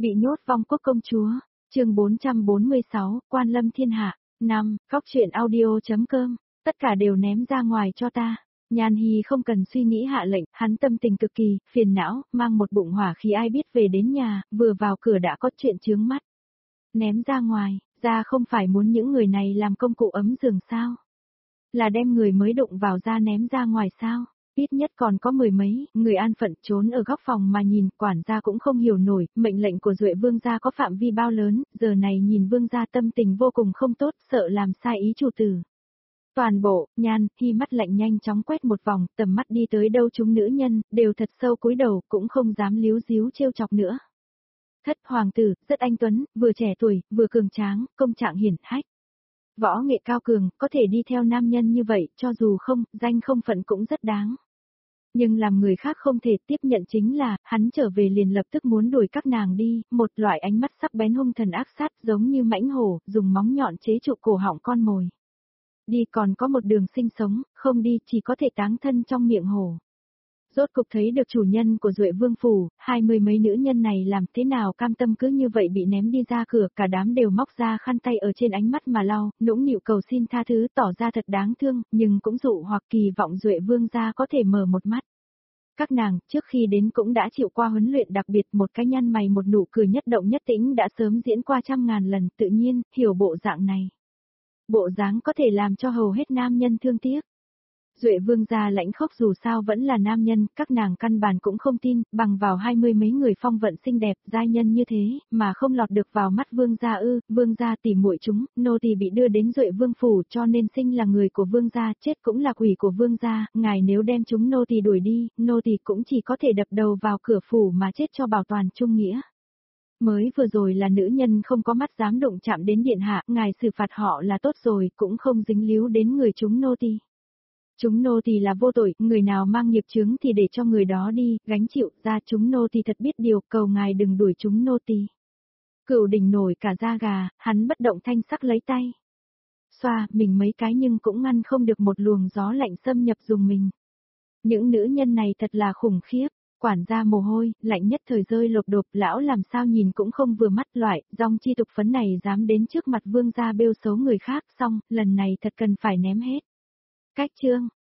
Bị nhốt vong quốc công chúa, chương 446, Quan Lâm Thiên Hạ, 5, Cóc truyện audio.com, tất cả đều ném ra ngoài cho ta. Nhan Hi không cần suy nghĩ hạ lệnh, hắn tâm tình cực kỳ, phiền não, mang một bụng hỏa khí ai biết về đến nhà, vừa vào cửa đã có chuyện chướng mắt. Ném ra ngoài, ra không phải muốn những người này làm công cụ ấm giường sao? Là đem người mới đụng vào ra ném ra ngoài sao? Ít nhất còn có mười mấy, người an phận trốn ở góc phòng mà nhìn, quản gia cũng không hiểu nổi, mệnh lệnh của Duệ Vương gia có phạm vi bao lớn, giờ này nhìn Vương gia tâm tình vô cùng không tốt, sợ làm sai ý chủ tử. Toàn bộ, Nhan Hi mắt lạnh nhanh chóng quét một vòng, tầm mắt đi tới đâu chúng nữ nhân, đều thật sâu cúi đầu, cũng không dám líu díu trêu chọc nữa. Thất hoàng tử, rất anh tuấn, vừa trẻ tuổi, vừa cường tráng, công trạng hiển hách. Võ nghệ cao cường, có thể đi theo nam nhân như vậy, cho dù không, danh không phận cũng rất đáng. Nhưng làm người khác không thể tiếp nhận chính là, hắn trở về liền lập tức muốn đuổi các nàng đi, một loại ánh mắt sắc bén hung thần ác sát giống như mãnh hổ, dùng móng nhọn chế trụ cổ họng con mồi. Đi còn có một đường sinh sống, không đi chỉ có thể táng thân trong miệng hổ. Rốt cục thấy được chủ nhân của Duệ Vương phủ, 20 mấy nữ nhân này làm thế nào cam tâm cứ như vậy bị ném đi ra cửa, cả đám đều móc ra khăn tay ở trên ánh mắt mà lau, nũng nịu cầu xin tha thứ tỏ ra thật đáng thương, nhưng cũng dụ hoặc kỳ vọng Duệ Vương gia có thể mở một mắt. Các nàng, trước khi đến cũng đã chịu qua huấn luyện đặc biệt, một cái nhăn mày một nụ cười nhất động nhất tĩnh đã sớm diễn qua trăm ngàn lần, tự nhiên, hiểu bộ dạng này. Bộ dáng có thể làm cho hầu hết nam nhân thương tiếc. Duệ Vương gia lãnh khốc dù sao vẫn là nam nhân, các nàng căn bản cũng không tin, bằng vào 20 mấy người phong vận xinh đẹp, giai nhân như thế, mà không lọt được vào mắt Vương gia ư, Vương gia tỉ muội chúng, nô tỳ bị đưa đến Duệ Vương phủ cho nên sinh là người của Vương gia, chết cũng là quỷ của Vương gia, ngài nếu đem chúng nô tỳ đuổi đi, nô tỳ cũng chỉ có thể đập đầu vào cửa phủ mà chết cho bảo toàn trung nghĩa. Mới vừa rồi là nữ nhân không có mắt dám đụng chạm đến điện hạ, ngài xử phạt họ là tốt rồi, cũng không dính líu đến người chúng nô tỳ. Chúng nô tỳ là vô tội, người nào mang nghiệp chướng thì để cho người đó đi, gánh chịu, ra chúng nô tỳ thật biết điều, cầu ngài đừng đuổi chúng nô tỳ. Cửu Đình nổi cả da gà, hắn bất động thanh sắc lấy tay. Xoa, mình mấy cái nhưng cũng ngăn không được một luồng gió lạnh xâm nhập dùng mình. Những nữ nhân này thật là khủng khiếp, quản gia mồ hôi, lạnh nhất thời rơi lột đột, lão làm sao nhìn cũng không vừa mắt loại, dòng chi tục phấn này dám đến trước mặt vương gia bêu xấu người khác, xong, lần này thật cần phải ném hết. Cách chương,